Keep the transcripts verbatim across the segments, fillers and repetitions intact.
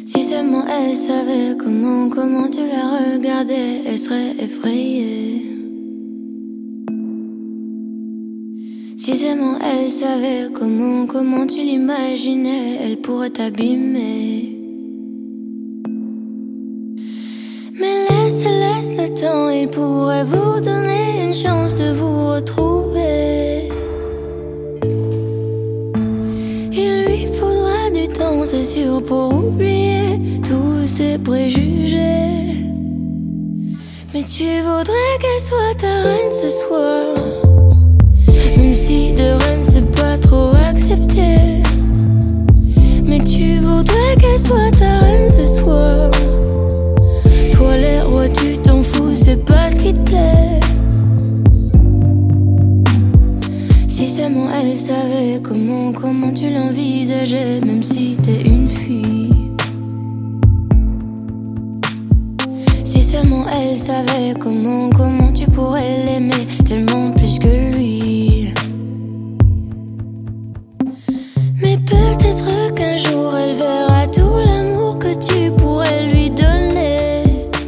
Si seulement elle savait comment, comment tu la regardais, elle serait effrayée. Si seulement elle savait comment, comment tu l'imaginais, elle pourrait t'abîmer. Mais laisse, laisse le temps, il pourrait vous donner une chance de vous retrouver. Il lui faudra du temps, c'est sûr, pour oublier tous ses préjugés. Mais tu voudrais qu'elle soit ta reine ce soir, même si de reine c'est pas trop accepté. Mais tu voudrais qu'elle soit ta reine ce soir. Toi les rois tu t'en fous, c'est pas ce qui te plaît. Si seulement elle savait comment, comment tu l'envisageais, même si t'es une fille. Si seulement elle savait comment, comment tu pourrais l'aimer tellement plus que lui. Mais peut-être qu'un jour elle verra tout l'amour que tu pourrais lui donner.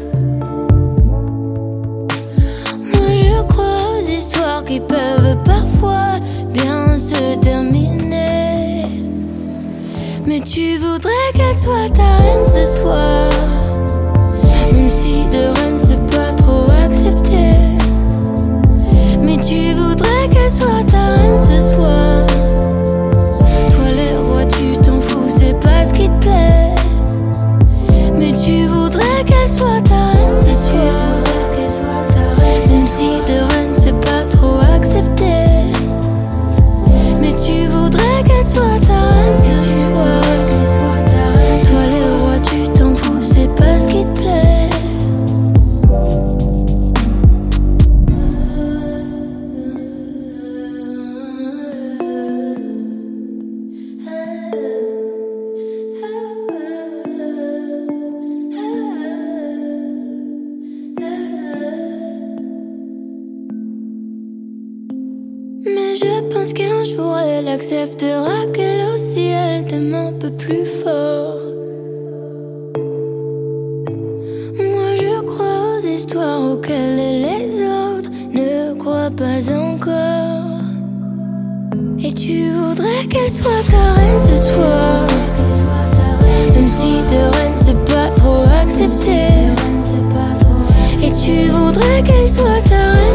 Moi je crois aux histoires qui peuvent parfois bien se terminer. Mais tu voudrais qu'elle soit ta reine ce soir, même si de reine c'est pas trop accepté. Mais tu voudrais qu'elle soit ta reine ce soir. Toi les rois tu t'en fous, c'est pas ce qui te plaît. Mais tu voudrais qu'elle soit ta reine ce soir. Même si de reine c'est pas trop accepté. Mais tu voudrais qu'elle soit ta reine ce soir. Toi les rois tu t'en fous, c'est pas ce qui te plaît. Mais je pense qu'un jour elle acceptera qu'elle aussi elle t'aime un peu plus fort. Moi je crois aux histoires auxquelles les autres ne croient pas encore. Et tu voudrais qu'elle soit ta reine ce soir, même si de reine c'est pas trop accepté. Et tu voudrais qu'elle soit ta reine